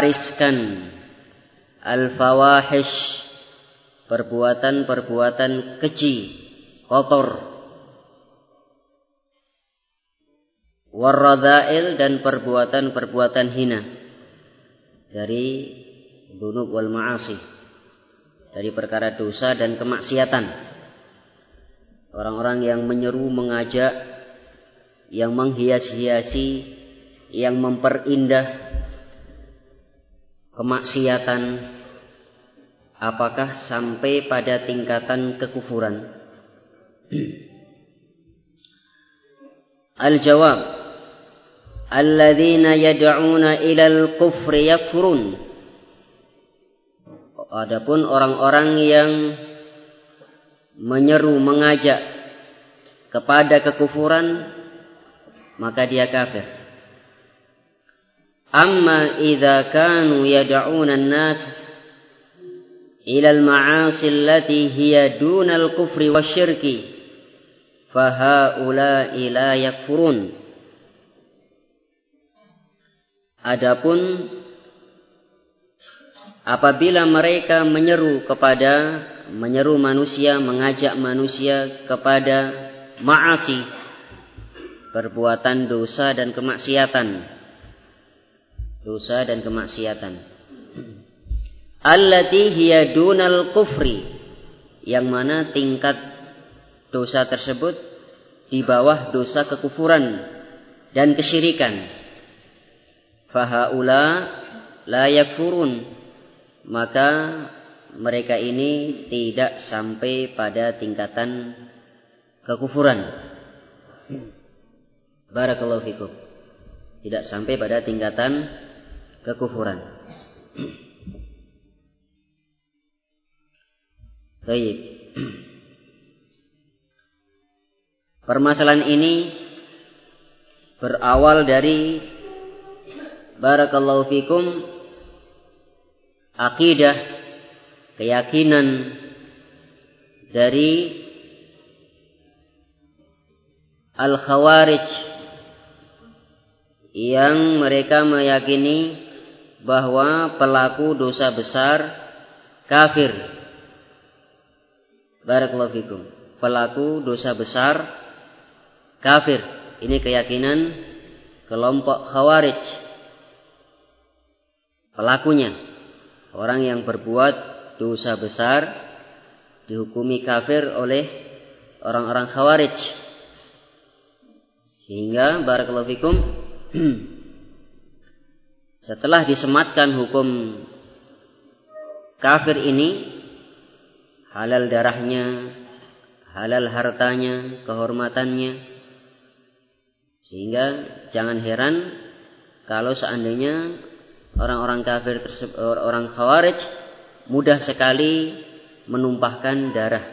Riskan al-fawahish, perbuatan-perbuatan keji, kotor. Warradha'il, dan perbuatan-perbuatan hina dari dzunub wal ma'asi, dari perkara dosa dan kemaksiatan. Orang-orang yang menyeru, mengajak, yang menghias-hiasi, yang memperindah kemaksiatan, apakah sampai pada tingkatan kekufuran? Al-jawab, alladzina yad'una ilal kufri yakfurun. Adapun orang-orang yang menyeru, mengajak kepada kekufuran, maka dia kafir. Amma idza kanu yad'una an-nas ilal ma'asi allati hiya dunal kufri wasyirki, fahaula'i la yakfurun. Adapun apabila mereka menyeru manusia, mengajak manusia kepada ma'asi, perbuatan dosa dan kemaksiatan. Dosa dan kemaksiatan. Allati hiya dunal kufri, yang mana tingkat dosa tersebut di bawah dosa kekufuran dan kesyirikan. Fahaula la yakfurun, maka mereka ini tidak sampai pada tingkatan kekufuran. Barakallahu fikum. Tidak sampai pada tingkatan kekufuran. Baik. Permasalahan ini berawal dari, barakallahu fikum, akidah, keyakinan dari al-khawarij, yang mereka meyakini bahwa pelaku dosa besar kafir. Barakallahu fikum. Pelaku dosa besar kafir. Ini keyakinan kelompok khawarij. Pelakunya, orang yang berbuat dosa besar, dihukumi kafir oleh orang-orang khawarij. Sehingga barakallahu fikum, setelah disematkan hukum kafir ini, halal darahnya, halal hartanya, kehormatannya. Sehingga jangan heran kalau seandainya orang-orang kafir tersebut, orang khawarij, mudah sekali menumpahkan darah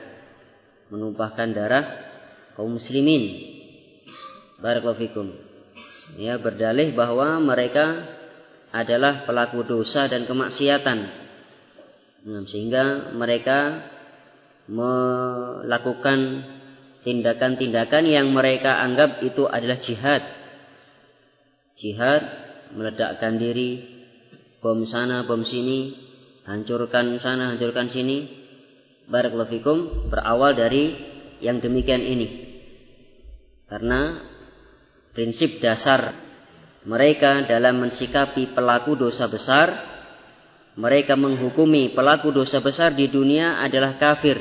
kaum muslimin. Barakallahu fikum. Ya, berdalih bahwa mereka adalah pelaku dosa dan kemaksiatan. Sehingga mereka melakukan tindakan-tindakan yang mereka anggap itu adalah jihad. Jihad, meledakkan diri, bom sana, bom sini, hancurkan sana, hancurkan sini. Barakallahu fikum, berawal dari yang demikian ini. Karena prinsip dasar mereka dalam mensikapi pelaku dosa besar, mereka menghukumi pelaku dosa besar di dunia adalah kafir.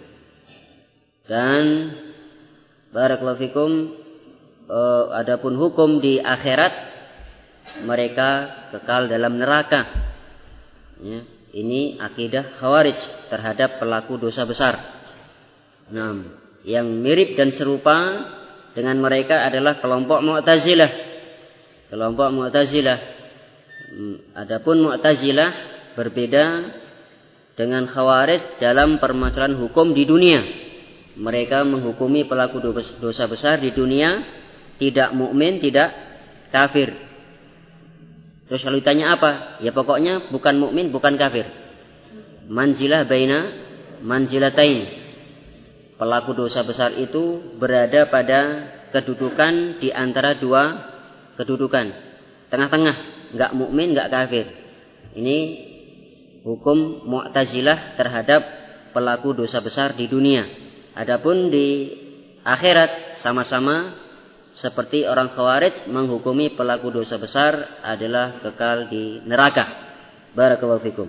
Dan barakallahu fikum, adapun hukum di akhirat, mereka kekal dalam neraka. Ya, ini akidah khawarij terhadap pelaku dosa besar. Nah, yang mirip dan serupa dengan mereka adalah kelompok Mu'tazilah. Kelompok Mu'tazilah. Adapun Mu'tazilah berbeda dengan khawarij dalam permasalahan hukum di dunia. Mereka menghukumi pelaku dosa besar di dunia tidak mukmin, tidak kafir. Terus kalau ditanya apa? Ya pokoknya bukan mukmin, bukan kafir. Manzilah baina manzilatain. Pelaku dosa besar itu berada pada kedudukan di antara dua kedudukan. Tengah-tengah, enggak mukmin, enggak kafir. Ini hukum Mu'tazilah terhadap pelaku dosa besar di dunia. Adapun di akhirat sama-sama seperti orang Khawarij menghukumi pelaku dosa besar adalah kekal di neraka. Barakallahu fikum.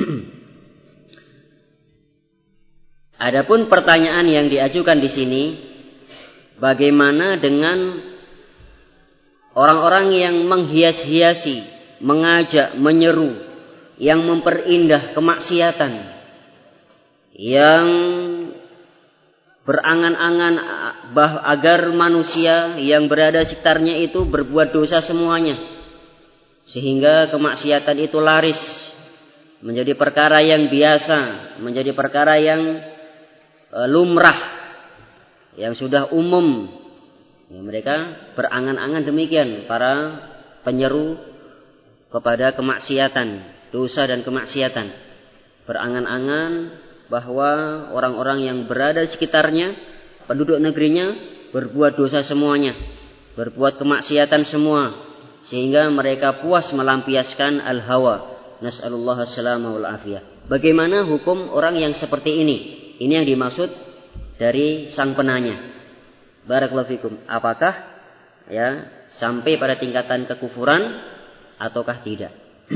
Adapun pertanyaan yang diajukan di sini, bagaimana dengan orang-orang yang menghias-hiasi, mengajak, menyeru, yang memperindah kemaksiatan, yang berangan-angan agar manusia yang berada sekitarnya itu berbuat dosa semuanya, sehingga kemaksiatan itu laris, menjadi perkara yang biasa, menjadi perkara yang lumrah, yang sudah umum. Ya, mereka berangan-angan demikian, para penyeru kepada kemaksiatan, dosa dan kemaksiatan, berangan-angan bahwa orang-orang yang berada di sekitarnya, penduduk negerinya, berbuat dosa semuanya, berbuat kemaksiatan semua, sehingga mereka puas melampiaskan al-hawa. Nas'alullah as-salama wal afiyah. Bagaimana hukum orang yang seperti ini? Ini yang dimaksud dari sang penanya. Barakallahu fikum. Apakah ya sampai pada tingkatan kekufuran ataukah tidak?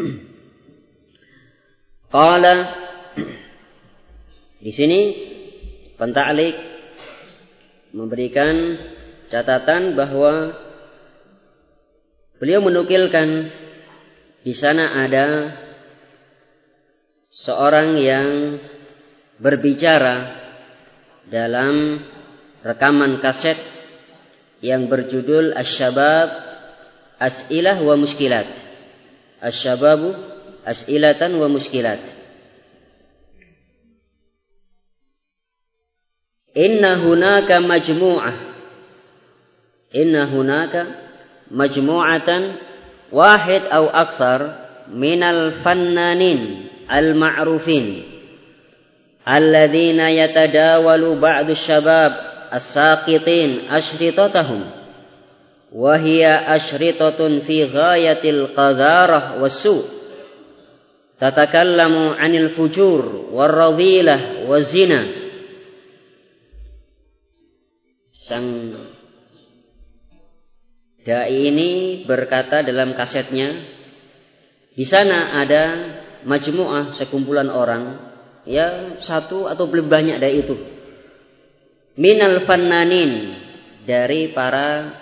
Qala, di sini penta'liq memberikan catatan bahwa beliau menukilkan di sana ada seorang yang berbicara dalam rekaman kaset yang berjudul Asy-Syabab As'ilah wa Muskilat. Asy-Syababu As'ilatan wa Muskilat. Inna hunaka majmu'atan wahid aw akthar minal fannanin al-ma'rufin alladzina yatadawalu ba'du syabab as-saqitin ashritatahum wa hiya ashritatun fi ghayatil qadharah was-su' tatakallamu 'anil fujur war-radhilah waz-zina. Sang dai ini berkata dalam kasetnya, di sana ada majmu'ah, sekumpulan orang, ya satu atau lebih banyak dari itu, minal fannanin, dari para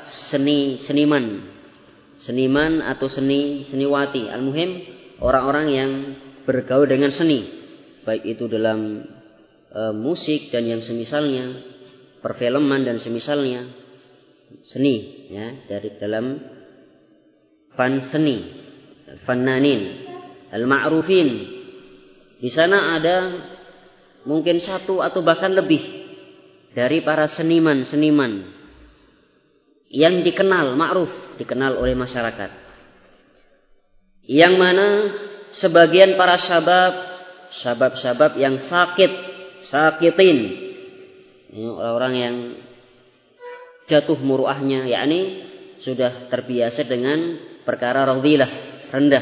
seniman atau seniwati, al-muhim orang-orang yang bergaul dengan seni, baik itu dalam musik dan yang semisalnya, perfilman dan semisalnya, seni ya, dari dalam seni, fannanin al-ma'rufin. Di sana ada mungkin satu atau bahkan lebih dari para seniman yang dikenal, ma'ruf, dikenal oleh masyarakat, yang mana sebagian para syabab yang sakitin, orang-orang yang jatuh muruahnya, yakni sudah terbiasa dengan perkara radhilah, rendah,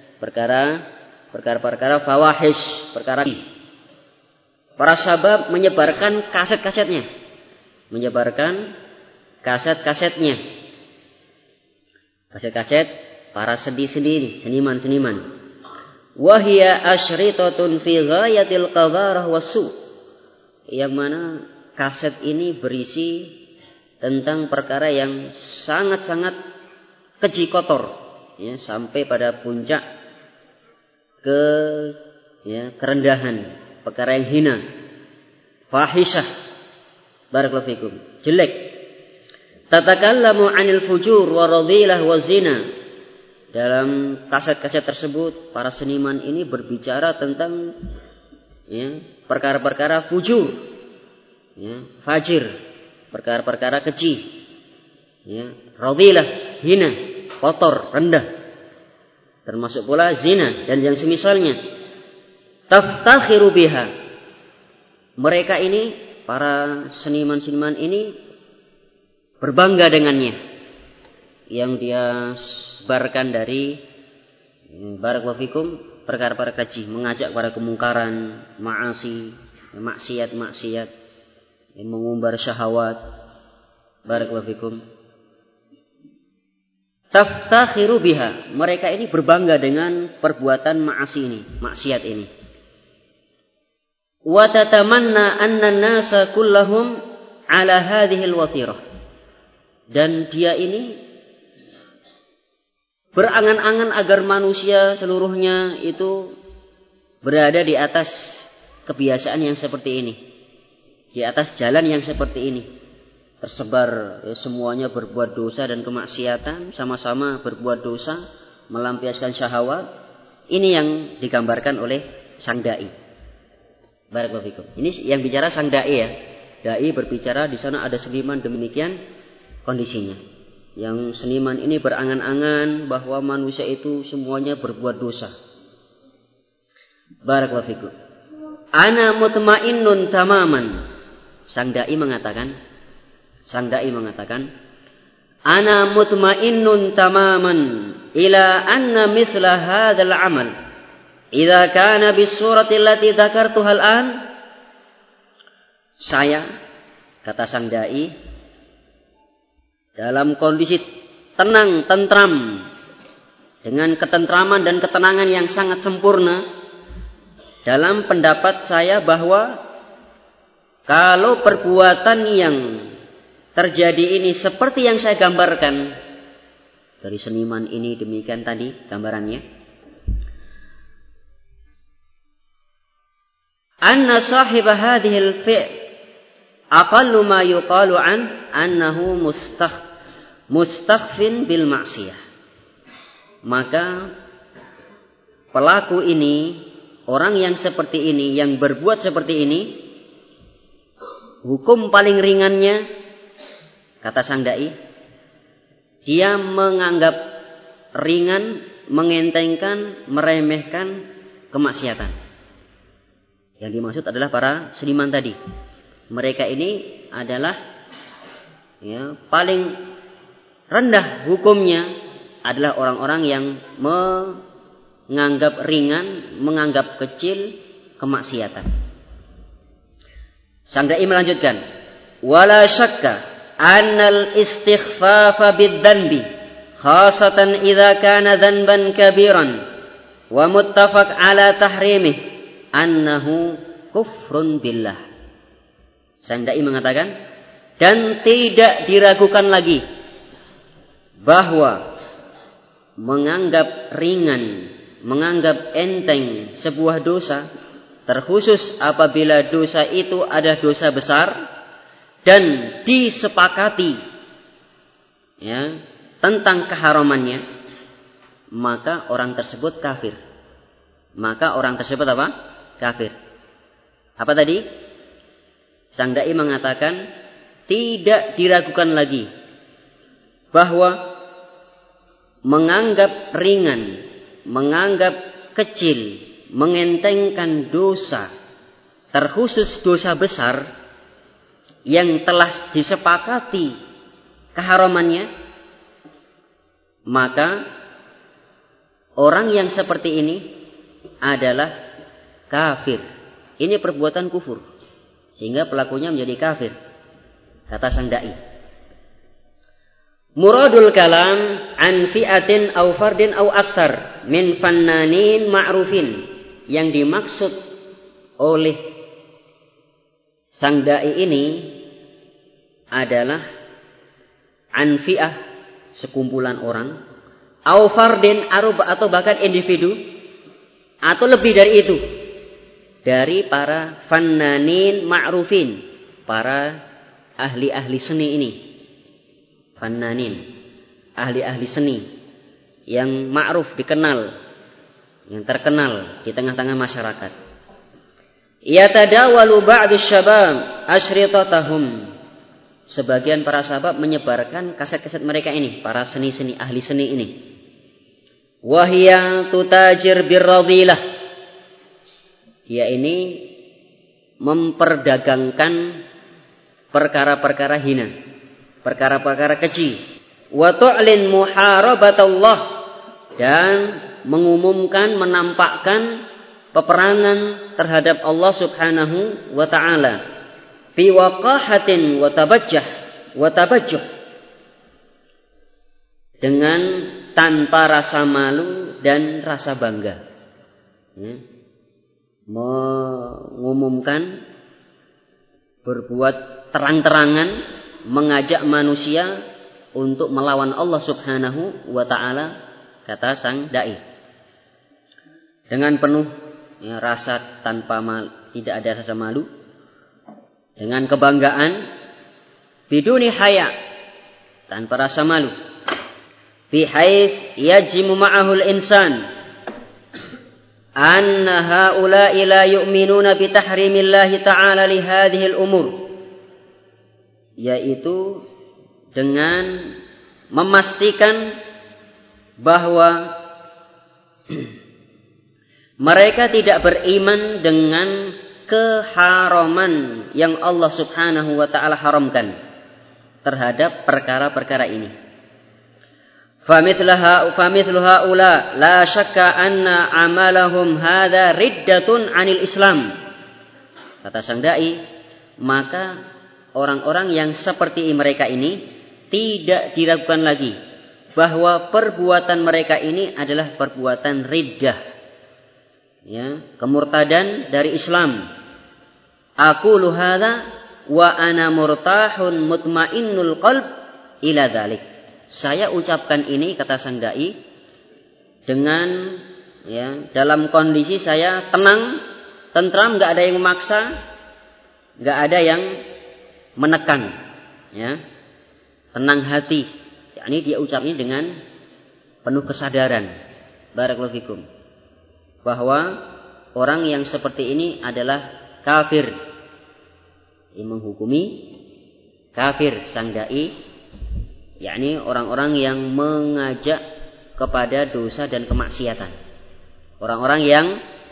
perkara fawahish, perkara. Para syabab menyebarkan kaset-kasetnya, kaset para seniman. Wahia asyritatun fi ghayatil qadharah was-su', yang mana kaset ini berisi tentang perkara yang sangat-sangat keji, kotor, ya, sampai pada puncak kerendahan, perkara yang hina, fahisyah, barakallahu fikum, jelek. Tatakallamu 'anil fujur wa radhilah wa zina. Dalam kaset-kaset tersebut para seniman ini berbicara tentang perkara-perkara fujur, fajir, perkara-perkara keji, radhilah, hina, kotor, rendah, termasuk pula zina dan yang semisalnya. Taftakhiru biha, mereka ini, para seniman ini berbangga dengannya, yang dia sebarkan dari barakallahu fikum perkara-perkara keji, mengajak pada kemungkaran, maasi, maksiat-maksiat, mengumbar syahwat. Barakallahu fikum. Taftakhiru biha, mereka ini berbangga dengan perbuatan maasi ini, maksiat ini. Wa tatamanna anna an-nasa kullahum ala hadhihi al-wathirah. Dan dia ini berangan-angan agar manusia seluruhnya itu berada di atas kebiasaan yang seperti ini, di atas jalan yang seperti ini. Tersebar semuanya berbuat dosa dan kemaksiatan, sama-sama berbuat dosa, melampiaskan syahwat. Ini yang digambarkan oleh sang dai. Barakallahu fikum. Ini yang bicara sang dai ya. Dai berbicara di sana ada seniman demikian kondisinya. Yang seniman ini berangan-angan bahwa manusia itu semuanya berbuat dosa. Barakallahu fikum. Ana mutmainnun tamaman. Sang dai mengatakan, ana mutmainnun tamaman ila anna misla hadzal amal idza kana bis surati allati dzakartuha al-an. Saya, kata sang dai, dalam kondisi tenang, tentram, dengan ketentraman dan ketenangan yang sangat sempurna, dalam pendapat saya bahwa kalau perbuatan yang terjadi ini seperti yang saya gambarkan dari seniman ini, demikian tadi gambarannya, anna sahib hadhil fi' aqallu ma yuqalu annahu mustakhfin bil ma'siyah. Maka pelaku ini, orang yang seperti ini, yang berbuat seperti ini, hukum paling ringannya, kata sang dai, dia menganggap ringan, mengentengkan, meremehkan kemaksiatan. Yang dimaksud adalah para seniman tadi. Mereka ini adalah paling rendah hukumnya adalah orang-orang yang menganggap ringan, menganggap kecil kemaksiatan. Sang dai melanjutkan, wala syakka annal istighfafa bid-dhanbi khasatan idza kana dhanban kabiran wa muttafaq ala tahrimih annahu kufrun billah. Sang dai mengatakan, dan tidak diragukan lagi bahwa menganggap ringan, menganggap enteng sebuah dosa, terkhusus apabila dosa itu adalah dosa besar dan disepakati tentang keharamannya, maka orang tersebut kafir. Maka orang tersebut apa? Kafir. Apa tadi? Sang dai mengatakan tidak diragukan lagi bahwa menganggap ringan, menganggap kecil, mengentengkan dosa, terkhusus dosa besar yang telah disepakati keharamannya, maka orang yang seperti ini adalah kafir. Ini perbuatan kufur, sehingga pelakunya menjadi kafir, kata sang dai. Muradul kalam an fi'atin aw fardin aw aktsar min fannanin ma'rufin. Yang dimaksud oleh sang dai ini adalah an fi'ah, sekumpulan orang, aw fardin, atau bahkan individu, atau lebih dari itu, dari para fannanin ma'rufin, para ahli-ahli seni ini. Fannanin, ahli-ahli seni yang ma'ruf, dikenal, yang terkenal di tengah-tengah masyarakat. Yatadawalu ba'du syabab asyritatahum. Sebagian para sahabat menyebarkan kaset-kaset mereka ini, para seni-seni, ahli seni ini. Wahia tutajir birradilah. Dia ini memperdagangkan perkara-perkara hina, perkara-perkara keji. Wa tu'lin muharabatallah, dan mengumumkan, menampakkan peperangan terhadap Allah Subhanahu wa taala fi waqahatin wa tabajjuh, dengan tanpa rasa malu dan rasa bangga. Mengumumkan, berbuat terang-terangan, mengajak manusia untuk melawan Allah Subhanahu wa taala, kata sang dai. Dengan penuh rasa tidak ada rasa malu, dengan kebanggaan, biduni haya, tanpa rasa malu, fi haits yajimu ma'ahul insan anna haula'i la yu'minuna bi tahrimillahi ta'ala li hadhil umur, yaitu dengan memastikan bahwa mereka tidak beriman dengan keharaman yang Allah Subhanahu wa taala haramkan terhadap perkara-perkara ini. Famithlu haula la syakka anna amalahum hadza riddatun 'anil Islam. Kata sang dai, maka orang-orang yang seperti mereka ini tidak diragukan lagi bahwa perbuatan mereka ini adalah perbuatan riddah, kemurtadan dari Islam. Aqulu hadza wa ana murtahun mutmainnul qalb ila dzalik. Saya ucapkan ini, kata sang dai, dengan dalam kondisi saya tenang, tentram, enggak ada yang memaksa, enggak ada yang menekan, tenang hati. Ini dia ucapnya dengan penuh kesadaran, barakallahu fikum, bahwa orang yang seperti ini adalah kafir. Ini menghukumi kafir sang dai, yakni orang-orang yang mengajak kepada dosa dan kemaksiatan, orang-orang yang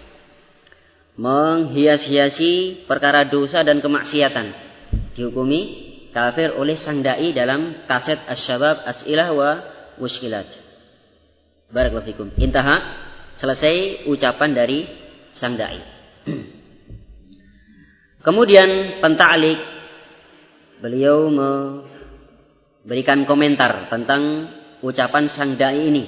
menghias-hiasi perkara dosa dan kemaksiatan, dihukumi kafir oleh sang dai dalam kaset Asy-Syabab As'ilah wa Mushkilat. Barakallahu fikum. Intaha, selesai ucapan dari sang dai. Kemudian penta'liq, beliau memberikan komentar tentang ucapan sang dai ini,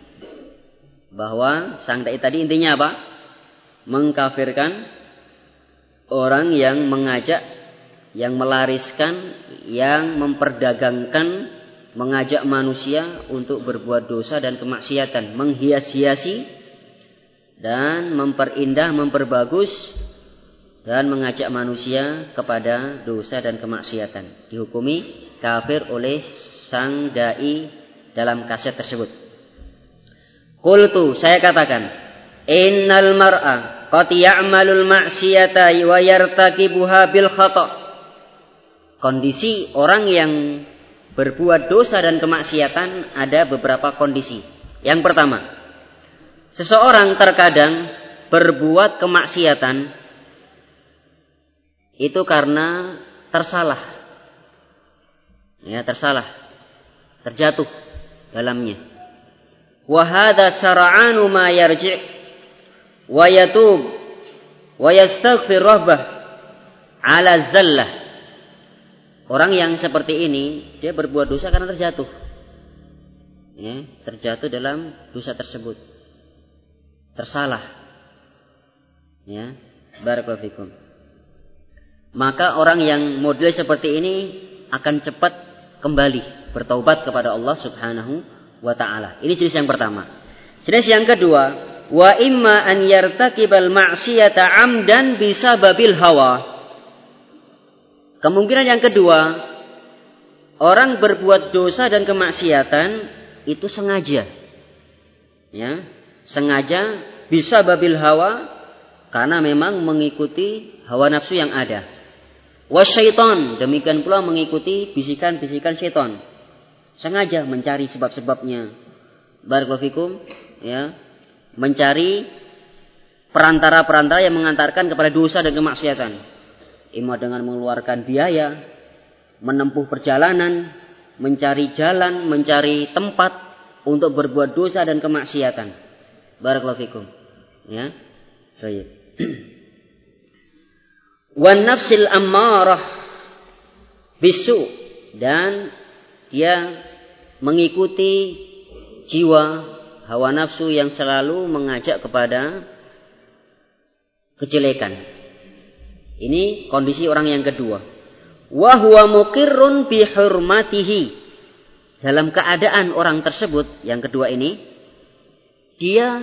bahwa sang dai tadi intinya apa? Mengkafirkan orang yang mengajak, yang melariskan, yang memperdagangkan, mengajak manusia untuk berbuat dosa dan kemaksiatan, menghias-hiasi dan memperindah, memperbagus, dan mengajak manusia kepada dosa dan kemaksiatan, dihukumi kafir oleh sang dai dalam kaset tersebut. Qultu, saya katakan, innal mar'a qad ya'malul ma'siyata wa yartakibuha bil khata'. Kondisi orang yang berbuat dosa dan kemaksiatan ada beberapa kondisi. Yang pertama, seseorang terkadang berbuat kemaksiatan itu karena tersalah, tersalah, terjatuh dalamnya. Wa hadza sar'anu ma yarji' wa yatub wa yastaghfir rabbah ala zallah. Orang yang seperti ini, dia berbuat dosa karena terjatuh, terjatuh dalam dosa tersebut, tersalah, barakallahu fikum. Maka orang yang model seperti ini akan cepat kembali bertaubat kepada Allah Subhanahu wa taala. Ini jenis yang pertama. Jenis yang kedua, wa imma an yartakibal ma'siyata 'amdan bisababil hawa. Kemungkinan yang kedua, orang berbuat dosa dan kemaksiatan itu sengaja. Sengaja bisababil hawa, karena memang mengikuti hawa nafsu yang ada. Wasyaiton, demikian pula mengikuti bisikan-bisikan syaitan. Sengaja mencari sebab-sebabnya. Barakallahu fikum, mencari perantara-perantara yang mengantarkan kepada dosa dan kemaksiatan. Ima dengan mengeluarkan biaya, menempuh perjalanan, mencari jalan, mencari tempat untuk berbuat dosa dan kemaksiatan. Barakallahu fikum. Ya. Baik. Wan nafsil ammarah bisu, dan dia mengikuti jiwa hawa nafsu yang selalu mengajak kepada kejelekan. Ini kondisi orang yang kedua. Wa huwa muqirrun bi hurmatihi. Dalam keadaan orang tersebut yang kedua ini, dia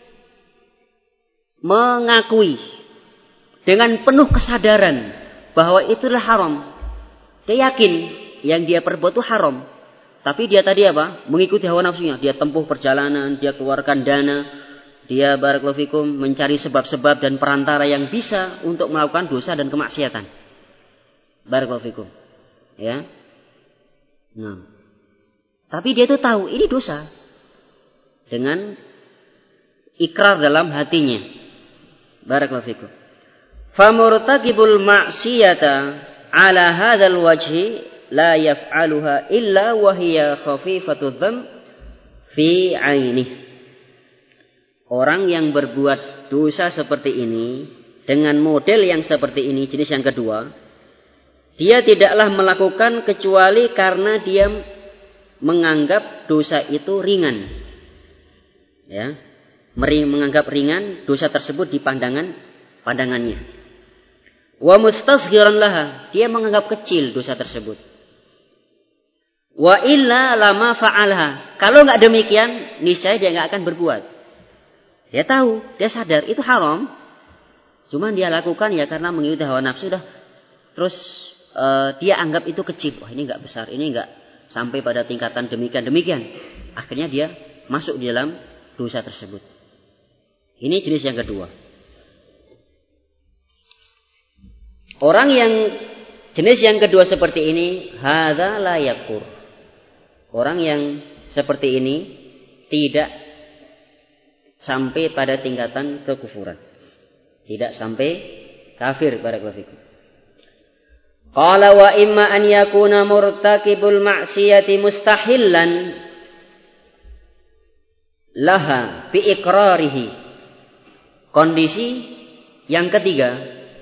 mengakui dengan penuh kesadaran bahwa itulah haram. Dia yakin yang dia perbuat itu haram. Tapi dia tadi apa? Mengikuti hawa nafsunya. Dia tempuh perjalanan, dia keluarkan dana, dia barakallahu fikum mencari sebab-sebab dan perantara yang bisa untuk melakukan dosa dan kemaksiatan. Barakallahu fikum. Ya. Nah. Tapi dia itu tahu ini dosa. Dengan ikrar dalam hatinya. Barakallahu fikum. Famurtakibul ma'siyata ala hadzal wajhi la yaf'aluha illa wa hiya khafifatud dzam fi 'ainih. Orang yang berbuat dosa seperti ini dengan model yang seperti ini, jenis yang kedua, dia tidaklah melakukan kecuali karena dia menganggap dosa itu ringan. Ya. Menganggap ringan dosa tersebut di pandangannya. Wa mustasghiran laha, dia menganggap kecil dosa tersebut. Wa illa lama fa'alha. Kalau enggak demikian, niscaya dia enggak akan berbuat. Dia tahu, dia sadar itu haram. Cuman dia lakukan ya karena mengikuti hawa nafsu dah. Terus dia anggap itu kecil. Wah, ini enggak besar, ini enggak sampai pada tingkatan demikian. Akhirnya dia masuk di dalam dosa tersebut. Ini jenis yang kedua. Orang yang jenis yang kedua seperti ini, hadza la yakur. Orang yang seperti ini tidak sampai pada tingkatan kekufuran. Tidak sampai kafir, barakallahu fikum. Qala wa imma an yakuna murtakibul ma'siyati mustahillan laha bi iqrarihi. Kondisi yang ketiga,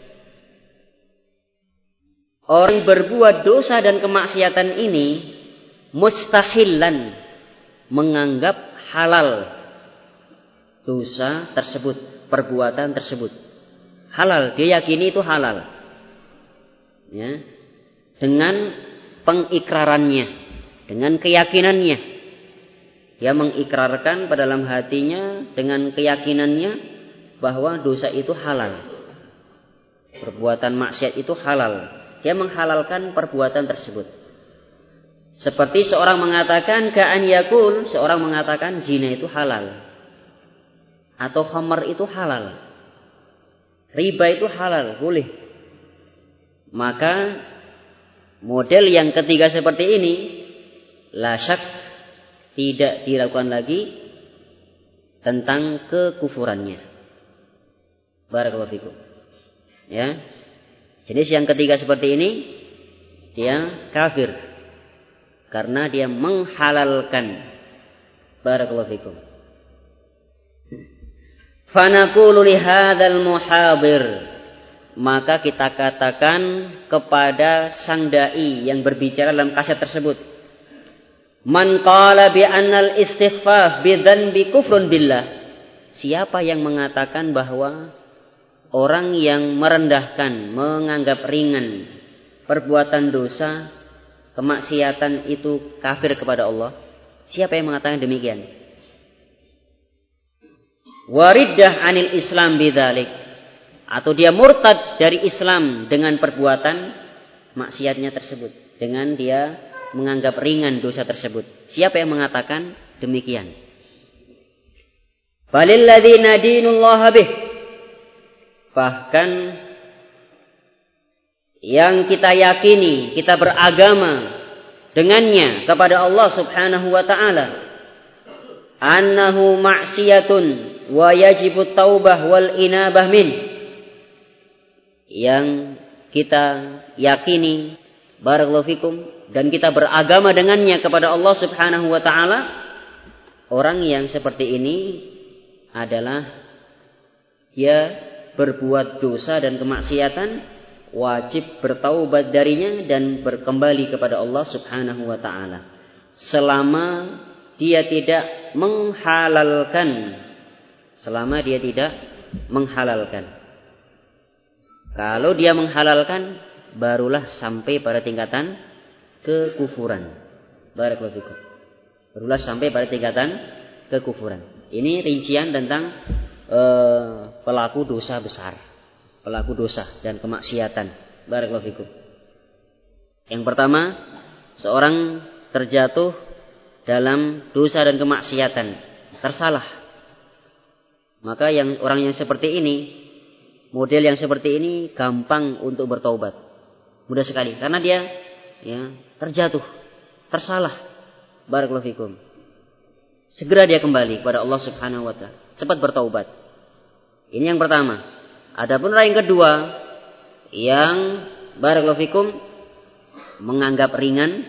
orang berbuat dosa dan kemaksiatan ini mustahillan, menganggap halal dosa tersebut, perbuatan tersebut halal, dia yakini itu halal. Ya, dengan pengikrarannya, dengan keyakinannya, dia mengikrarkan pada dalam hatinya dengan keyakinannya bahwa dosa itu halal, perbuatan maksiat itu halal. Dia menghalalkan perbuatan tersebut. Seperti seorang mengatakan ka'an yakul, seorang mengatakan zina itu halal, atau khamar itu halal, riba itu halal, boleh. Maka model yang ketiga seperti ini la syak, tidak dilakukan lagi tentang kekufurannya. Barakallahu fikum. Ya. Jenis yang ketiga seperti ini dia kafir karena dia menghalalkan. Barakallahu fikum. Fanaqulu li hadzal muhadir, maka kita katakan kepada sang dai yang berbicara dalam kaset tersebut, man qala bi annal istighfaf bi dzanbi kufrun billah, siapa yang mengatakan bahwa orang yang merendahkan, menganggap ringan perbuatan dosa, kemaksiatan itu kafir kepada Allah, siapa yang mengatakan demikian? Wariddah anil Islam bidzalik, atau dia murtad dari Islam dengan perbuatan maksiatnya tersebut, dengan dia menganggap ringan dosa tersebut. Siapa yang mengatakan demikian? Balil ladzina dinullaha bih, bahkan yang kita yakini, kita beragama dengannya kepada Allah Subhanahu wa taala, annahu ma'siyatun wa yajibu taubah wal inabah min, yang kita yakini, barakallahu fikum, dan kita beragama dengannya kepada Allah Subhanahu wa taala, orang yang seperti ini adalah dia berbuat dosa dan kemaksiatan, wajib bertaubat darinya dan berkembali kepada Allah Subhanahu wa taala. Selama dia tidak menghalalkan. Kalau dia menghalalkan, barulah sampai pada tingkatan kekufuran. Barakallahu fikum. Barulah sampai pada tingkatan kekufuran. Ini rincian tentang pelaku dosa besar, pelaku dosa dan kemaksiatan. Barakallahu fikum. Yang pertama, seorang terjatuh dalam dosa dan kemaksiatan, tersalah. Maka orang yang seperti ini, model yang seperti ini gampang untuk bertaubat. Mudah sekali karena dia terjatuh, tersalah. Barakallahu fikum. Segera dia kembali kepada Allah Subhanahu wa taala. Cepat bertaubat. Ini yang pertama. Adapun yang kedua, yang barakallahu fikum menganggap ringan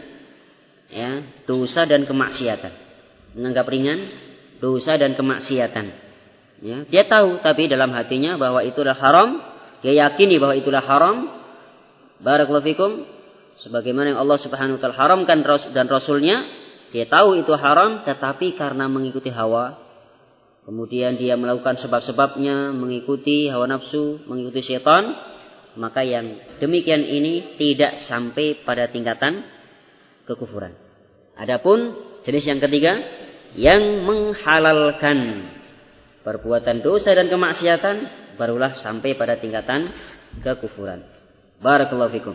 dosa dan kemaksiatan. Menganggap ringan dosa dan kemaksiatan. Dia tahu tapi dalam hatinya bahwa itulah haram, dia yakini bahwa itulah haram. Barakallahu fikum. Sebagaimana yang Allah Subhanahu wa taala haramkan dan Rasulnya, dia tahu itu haram, tetapi karena mengikuti hawa, kemudian dia melakukan sebab-sebabnya, mengikuti hawa nafsu, mengikuti syaitan, maka yang demikian ini tidak sampai pada tingkatan kekufuran. Adapun jenis yang ketiga, yang menghalalkan perbuatan dosa dan kemaksiatan, barulah sampai pada tingkatan kekufuran. Barakallahu fikum.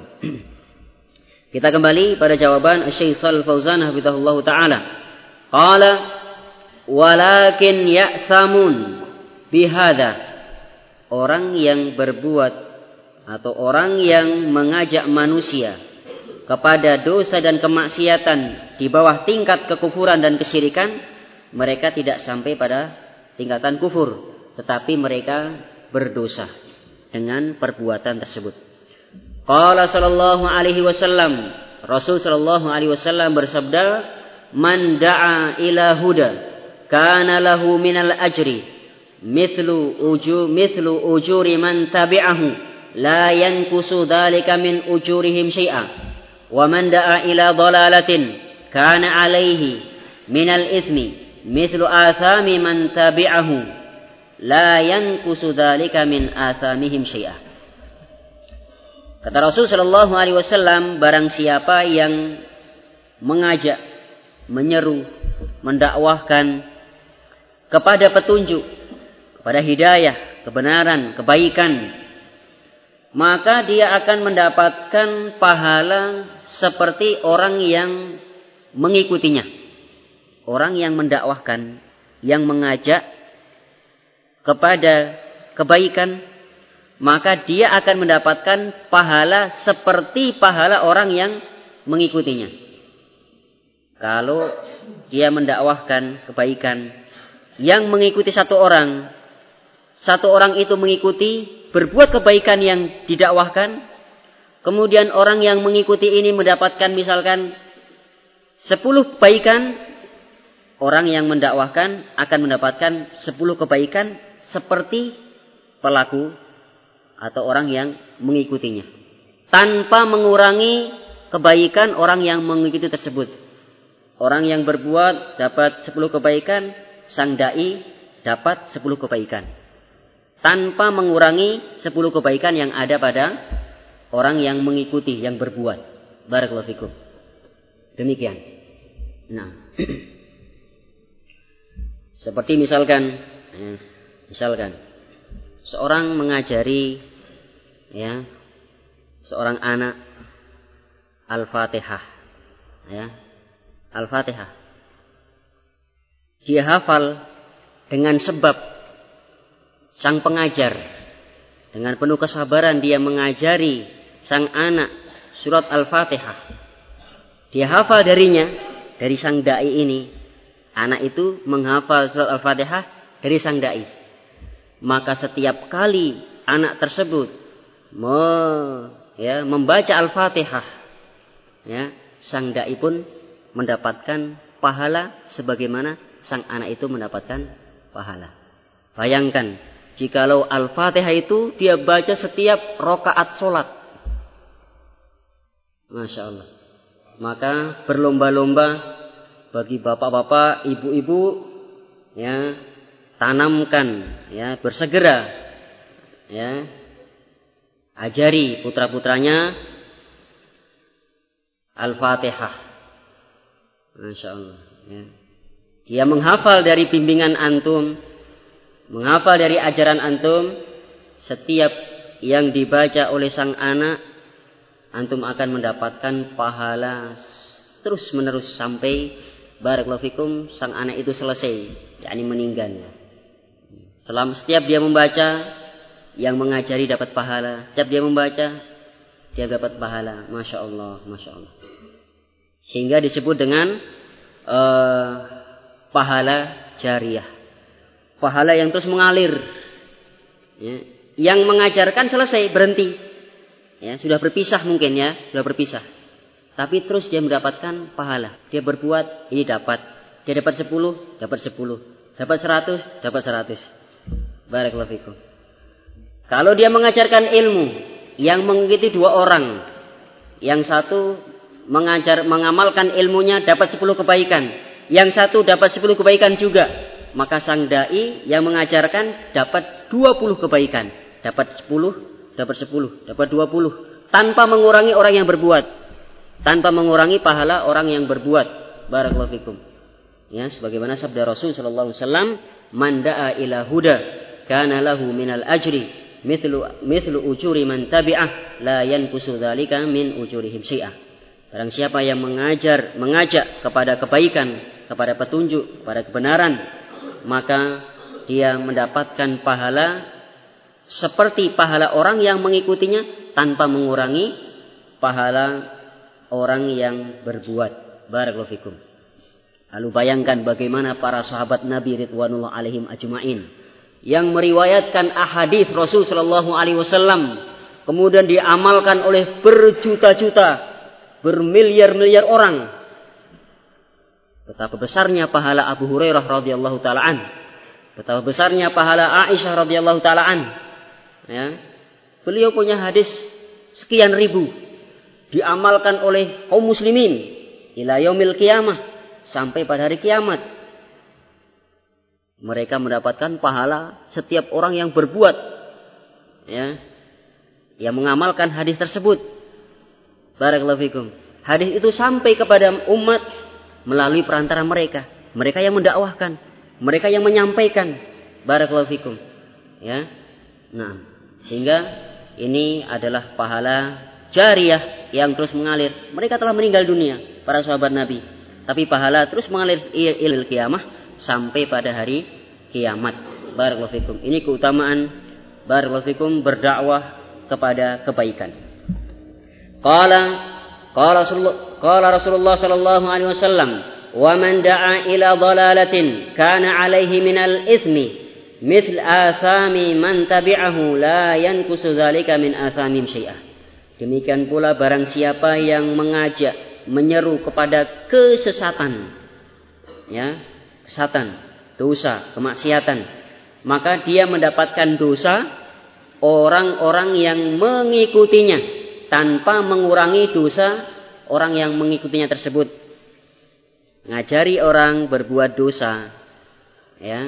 Kita kembali pada jawaban Syekh Shalih Fauzan hafizahullah taala. Qala walakin ya'samun bihadza. Orang yang berbuat atau orang yang mengajak manusia kepada dosa dan kemaksiatan di bawah tingkat kekufuran dan kesyirikan, mereka tidak sampai pada tingkatan kufur, tetapi mereka berdosa dengan perbuatan tersebut. Qala sallallahu alaihi wasallam, Rasul sallallahu alaihi wasallam bersabda, "Man da'a ila huda, kana lahu minal ajri mithlu ujuri man tabi'ahu, la yanqusu dzalika min ujurihim syai'a. Wa man da'a ila dhalalatin, kana alaihi minal itsmi mithlu athami man tabi'ahu, la yanqusu dzalika min athamihim syai'a." Kata Rasul sallallahu alaihi wasallam, barang siapa yang mengajak, menyeru, mendakwahkan kepada petunjuk, kepada hidayah, kebenaran, kebaikan, maka dia akan mendapatkan pahala seperti orang yang mengikutinya. Orang yang mendakwahkan, yang mengajak kepada kebaikan, maka dia akan mendapatkan pahala seperti pahala orang yang mengikutinya. Kalau dia mendakwahkan kebaikan, yang mengikuti satu orang itu mengikuti, berbuat kebaikan yang didakwahkan, kemudian orang yang mengikuti ini mendapatkan misalkan 10 kebaikan, orang yang mendakwahkan akan mendapatkan 10 kebaikan seperti pelaku atau orang yang mengikutinya, tanpa mengurangi kebaikan orang yang mengikuti tersebut. Orang yang berbuat dapat 10 kebaikan, sang dai dapat 10 kebaikan, tanpa mengurangi 10 kebaikan yang ada pada orang yang mengikuti, yang berbuat. Barakallahu fikum. Demikian. Nah, seperti misalkan seorang mengajari seorang anak Al-Fatihah, Al-Fatihah. Dia hafal dengan sebab sang pengajar dengan penuh kesabaran dia mengajari sang anak surat Al-Fatihah. Dia hafal darinya, dari sang dai ini. Anak itu menghafal surat Al-Fatihah dari sang dai. Maka setiap kali anak tersebut membaca Al-Fatihah, sang dai pun mendapatkan pahala sebagaimana sang anak itu mendapatkan pahala. Bayangkan, jikalau Al-Fatihah itu dia baca setiap rakaat sholat. Masya Allah. Maka berlomba-lomba bagi bapak-bapak, ibu-ibu, ya, tanamkan, ya, bersegera, ya, ajari putra-putranya Al-Fatihah. Masya Allah. Ya. Dia menghafal dari bimbingan antum, menghafal dari ajaran antum. Setiap yang dibaca oleh sang anak, antum akan mendapatkan pahala terus menerus sampai barakallahu fikum sang anak itu selesai, yakni meninggal. Setiap dia membaca, yang mengajari dapat pahala. Setiap dia membaca, dia dapat pahala. Masya Allah, masya Allah. Sehingga disebut dengan pahala jariyah, pahala yang terus mengalir. Ya. Yang mengajarkan selesai, berhenti. Ya, sudah berpisah mungkin, ya, sudah berpisah. Tapi terus dia mendapatkan pahala. Dia berbuat, ini dapat. Dia dapat 10, dapat 10. Dapat 100, dapat 100. Barakallahu fikum. Kalau dia mengajarkan ilmu yang mengikuti 2 orang, yang satu mengamalkan ilmunya dapat 10 kebaikan, yang satu dapat 10 kebaikan juga, maka sang dai yang mengajarkan dapat 20 kebaikan, dapat 10, dapat 10, dapat 20, tanpa mengurangi orang yang berbuat, tanpa mengurangi pahala orang yang berbuat. Barakallahu fikum. Ya, sebagaimana sabda Rasul sallallahu alaihi wasallam, "Man da'a ila huda kana lahu minal ajri mithlu ujuri man tabi'ah la yanqusu dzalika min ujurihim syai'ah." Barang siapa yang mengajak kepada kebaikan, kepada petunjuk, kepada kebenaran, maka dia mendapatkan pahala seperti pahala orang yang mengikutinya tanpa mengurangi pahala orang yang berbuat. Barakallahu fikum. Lalu bayangkan bagaimana para sahabat Nabi ridwanullah alaihim ajmain yang meriwayatkan ahadits Rasul sallallahu alaihi wasallam kemudian diamalkan oleh berjuta-juta, bermiliar-miliar orang. Betapa besarnya pahala Abu Hurairah radhiyallahu taala an, betapa besarnya pahala Aisyah radhiyallahu taala an. Ya. Beliau punya hadis sekian ribu diamalkan oleh kaum muslimin ila yaumil qiyamah, sampai pada hari kiamat. Mereka mendapatkan pahala setiap orang yang berbuat, ya, yang mengamalkan hadis tersebut. Barakallahu fikum. Hadis itu sampai kepada umat melalui perantara mereka. Mereka yang mendakwahkan, mereka yang menyampaikan. Barakallahu fikum. Ya. Nah, sehingga ini adalah pahala jariyah yang terus mengalir. Mereka telah meninggal dunia, para sahabat Nabi. Tapi pahala terus mengalir ilal kiamah sampai pada hari kiamat. Barakallahu fikum. Ini keutamaan barakallahu fikum berdakwah kepada kebaikan. Qala Rasulullah sallallahu alaihi wasallam, "Wa man da'a ila dhalalatin kana 'alaihi minal itsmi mithl athami man tabi'ahu la yanqusu dzalika min athamim syai'ah." Demikian pula barang siapa yang mengajak, menyeru kepada kesesatan, ya, kesesatan, dosa, kemaksiatan, maka dia mendapatkan dosa orang-orang yang mengikutinya tanpa mengurangi dosa orang yang mengikutinya tersebut. Ngajari orang berbuat dosa, ya,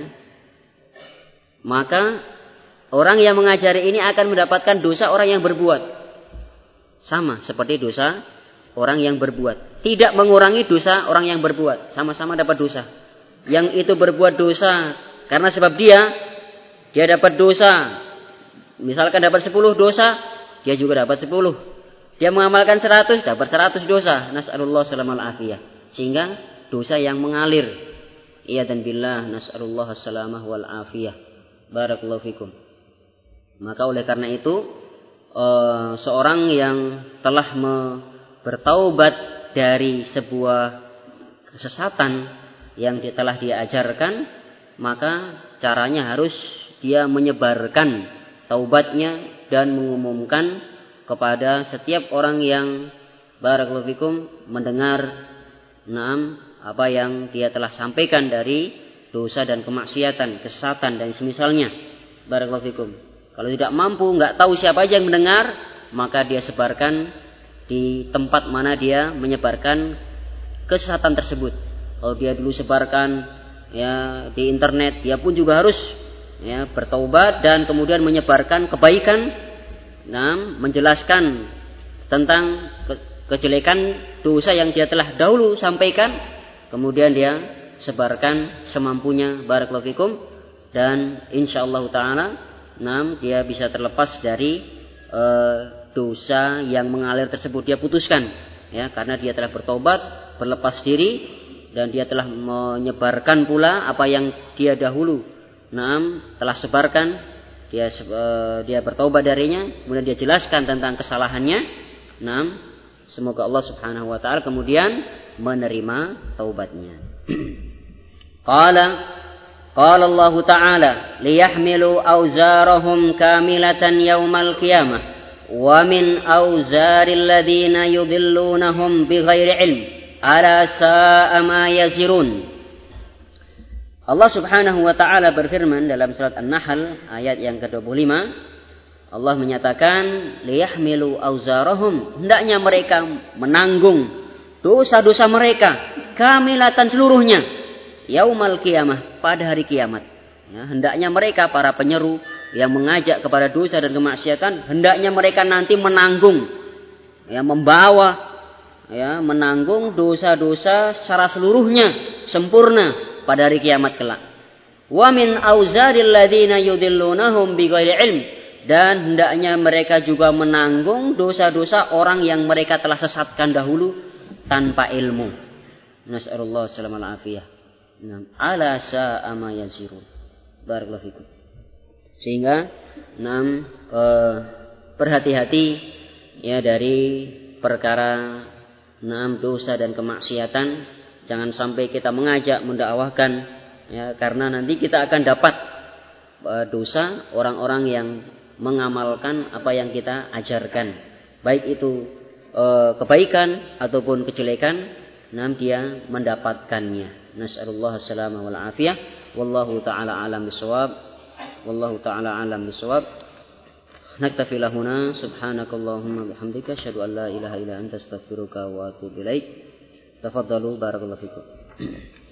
maka orang yang mengajari ini akan mendapatkan dosa orang yang berbuat. Sama seperti dosa orang yang berbuat. Tidak mengurangi dosa orang yang berbuat. Sama-sama dapat dosa. Yang itu berbuat dosa karena sebab dia dapat dosa. Misalkan dapat 10 dosa, dia juga dapat 10. Dia mengamalkan 100, dapat 100 dosa. Nas'alullah salamal afiyah. Sehingga dosa yang mengalir. Iya dan billah, nas'alullah salamah wal afiyah. Barakallahu fikum. Maka oleh karena itu, seorang yang telah bertaubat dari sebuah kesesatan yang telah diajarkan, maka caranya harus dia menyebarkan taubatnya dan mengumumkan kepada setiap orang yang barakallahu fikum mendengar apa yang dia telah sampaikan dari dosa dan kemaksiatan, kesesatan dan semisalnya. Barakallahu fikum. Kalau tidak mampu, enggak tahu siapa aja yang mendengar, maka dia sebarkan di tempat mana dia menyebarkan kesesatan tersebut. Kalau dia dulu sebarkan ya di internet, dia pun juga harus ya bertaubat dan kemudian menyebarkan kebaikan, menjelaskan tentang kejelekan dosa yang dia telah dahulu sampaikan, kemudian dia sebarkan semampunya. Barakallahu fikum. Dan insyaallah taala dia bisa terlepas dari dosa yang mengalir tersebut, dia putuskan ya, karena dia telah bertobat, berlepas diri, dan dia telah menyebarkan pula apa yang dia dahulu telah sebarkan. Dia bertobat darinya, kemudian dia jelaskan tentang kesalahannya. Semoga Allah Subhanahu wa taala kemudian menerima taubatnya. Qala Allah Ta'ala liyahmilu awzarahum kamilatan yaumal qiyamah wa min awzaril ladzina yudhillunahum bighairi ilm ala sa'a ma yazirun. Allah Subhanahu wa taala berfirman dalam surat An-Nahl ayat yang ke-25, Allah menyatakan liyahmilu awzarahum, hendaknya mereka menanggung dosa-dosa mereka kamilatan seluruhnya yaumal qiyamah, pada hari kiamat. Ya, hendaknya mereka para penyeru yang mengajak kepada dosa dan kemaksiatan, hendaknya mereka nanti menanggung, ya, menanggung dosa-dosa secara seluruhnya sempurna pada hari kiamat kelak. Wa min auzaril ladzina yudhillunahum bighairi ilm, dan hendaknya mereka juga menanggung dosa-dosa orang yang mereka telah sesatkan dahulu tanpa ilmu. Nas'alullah salamal afiyah. Ala sa'a ma yazirun. Barakallahu fikum. Sehingga berhati-hati ya dari perkara dosa dan kemaksiatan. Jangan sampai kita mengajak, mendakwahkan ya, karena nanti kita akan dapat dosa orang-orang yang mengamalkan apa yang kita ajarkan, baik itu kebaikan ataupun kejelekan, dia mendapatkannya. Nas'alullah as-salama wal afiyah. Wallahu ta'ala alam bisawab. Wallahu ta'ala alam bisawab. Naktafi lahuna. Subhanakallahumma bihamdika asyhadu an la ilaha illa anta astaghfiruka wa atubu ilaik. Tafaddalu barakallahu fikum.